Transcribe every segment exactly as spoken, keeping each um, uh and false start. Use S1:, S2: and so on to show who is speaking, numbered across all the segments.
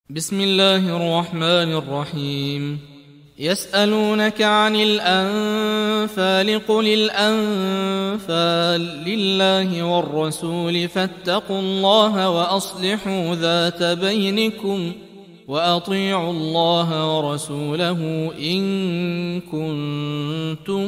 S1: بسم الله الرحمن الرحيم. يسألونك عن الأنفال قل الأنفال لله والرسول فاتقوا الله وأصلحوا ذات بينكم وأطيعوا الله ورسوله إن كنتم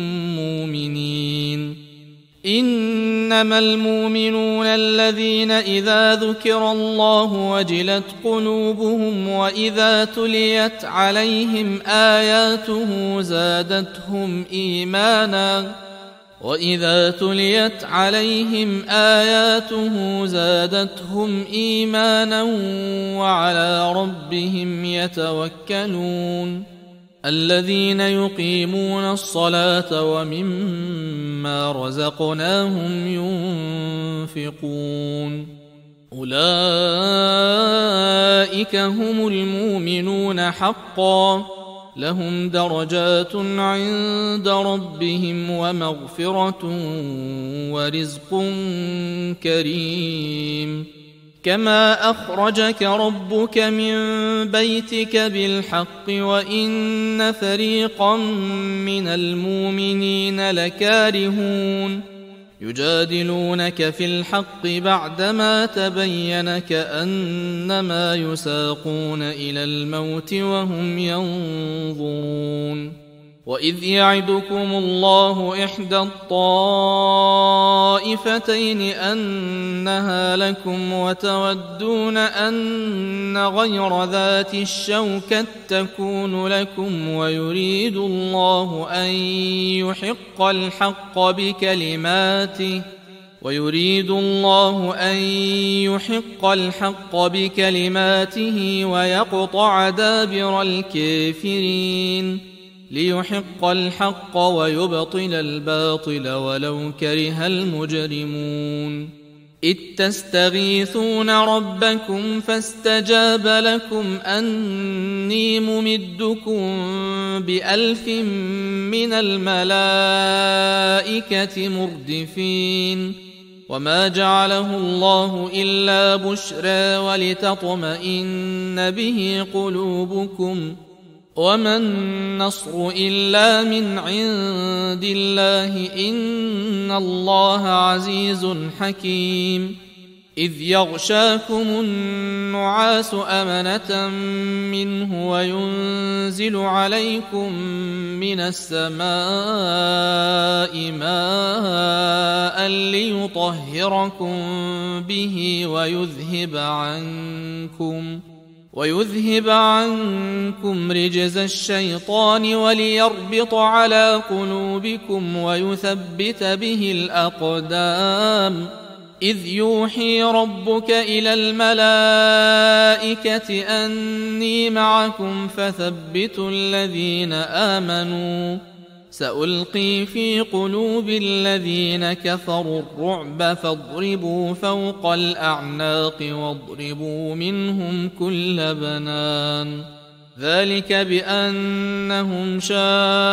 S1: مؤمنين. إنما المؤمنون الذين إذا ذكر الله وجلت قلوبهم وإذا تليت عليهم آياته زادتهم إيمانا وإذا تليت عليهم آياته زادتهم إيمانا وعلى ربهم يتوكلون. الذين يقيمون الصلاة ومما رزقناهم ينفقون أولئك هم المؤمنون حقا لهم درجات عند ربهم ومغفرة ورزق كريم. كما أخرجك ربك من بيتك بالحق وإن فريقا من المؤمنين لكارهون يجادلونك في الحق بعدما تبين كأنما يساقون إلى الموت وهم ينظرون. وإذ يعدكم الله إحدى الطائفتين أنها لكم وتودون أن غير ذات الشوكة تكون لكم ويريد الله أن يحق الحق بكلماته ويريد الله أن يحق الحق بكلماته ويقطع دابر الكافرين ليحق الحق ويبطل الباطل ولو كره المجرمون. إذ تستغيثون ربكم فاستجاب لكم أني ممدكم بألف من الملائكة مردفين. وما جعله الله إلا بشرى ولتطمئن به قلوبكم وما النصر إلا من عند الله إن الله عزيز حكيم. إذ يغشاكم النعاس أمنة منه وينزل عليكم من السماء ماء ليطهركم به ويذهب عنكم ويذهب عنكم رجز الشيطان وليربط على قلوبكم ويثبت به الأقدام. إذ يوحي ربك إلى الملائكة أني معكم فثبتوا الذين آمنوا سألقي في قلوب الذين كفروا الرعب فاضربوا فوق الأعناق واضربوا منهم كل بنان. ذلك بأنهم شاقوا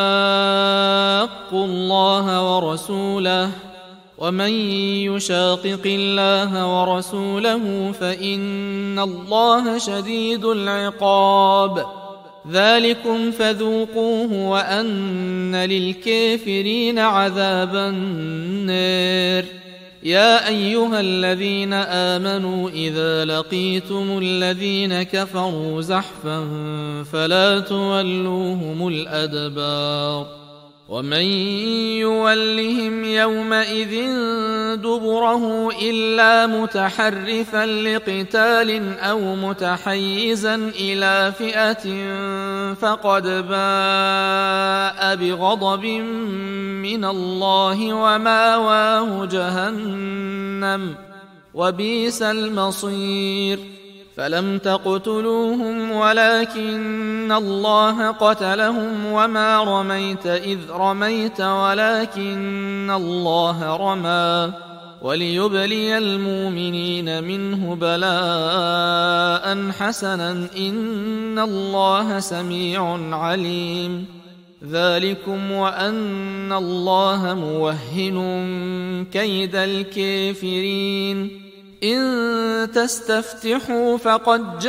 S1: الله ورسوله ومن يشاقق الله ورسوله فإن الله شديد العقاب. ذلكم فذوقوه وأن للكافرين عذاب النار. يا أيها الذين آمنوا إذا لقيتم الذين كفروا زحفا فلا تولوهم الأدبار. ومن يولهم يومئذ دبره إلا متحرفا لقتال أو متحيزا إلى فئة فقد باء بغضب من الله وماواه جهنم وبئس المصير. فلم تقتلوهم ولكن الله قتلهم وما رميت إذ رميت ولكن الله رمى وليبلي المؤمنين منه بلاء حسنا إن الله سميع عليم. ذلكم وأن الله موهن كيد الكافرين إن تستفتحوا فقد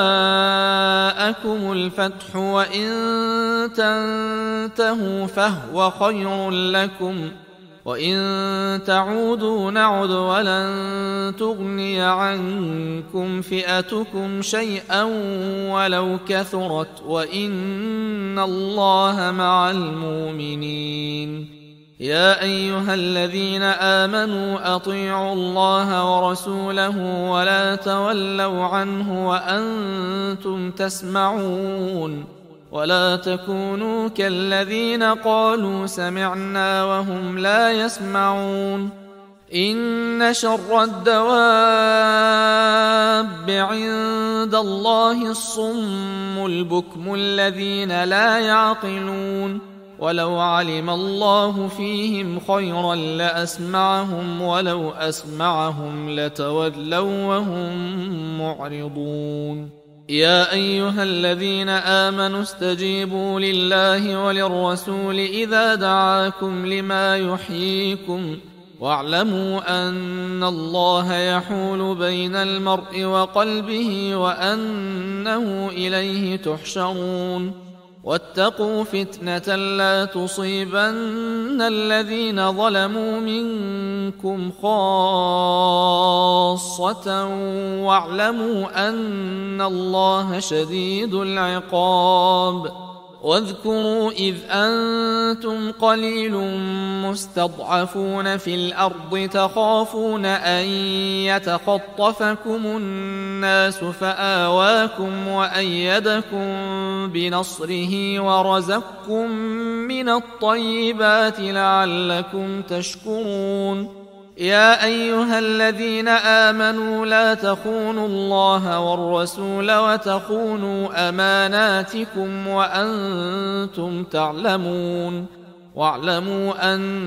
S1: جاءكم الفتح وإن تنتهوا فهو خير لكم وإن تعودوا نعد ولن تغني عنكم فئتكم شيئا ولو كثرت وإن الله مع المؤمنين. يا أيها الذين آمنوا أطيعوا الله ورسوله ولا تولوا عنه وأنتم تسمعون ولا تكونوا كالذين قالوا سمعنا وهم لا يسمعون. إن شر الدواب عند الله الصم البكم الذين لا يعقلون ولو علم الله فيهم خيرا لأسمعهم ولو أسمعهم لتولوا وهم معرضون. يا أيها الذين آمنوا استجيبوا لله وللرسول إذا دعاكم لما يحييكم واعلموا أن الله يحول بين المرء وقلبه وأنه إليه تحشرون. واتقوا فتنة لا تصيبن الذين ظلموا منكم خاصة واعلموا أن الله شديد العقاب. واذكروا إذ أنتم قليل مستضعفون في الأرض تخافون أن يتخطفكم الناس فآواكم وأيدكم بنصره ورزقكم من الطيبات لعلكم تشكرون. يا أيها الذين آمنوا لا تخونوا الله والرسول وتخونوا أماناتكم وأنتم تعلمون واعلموا أن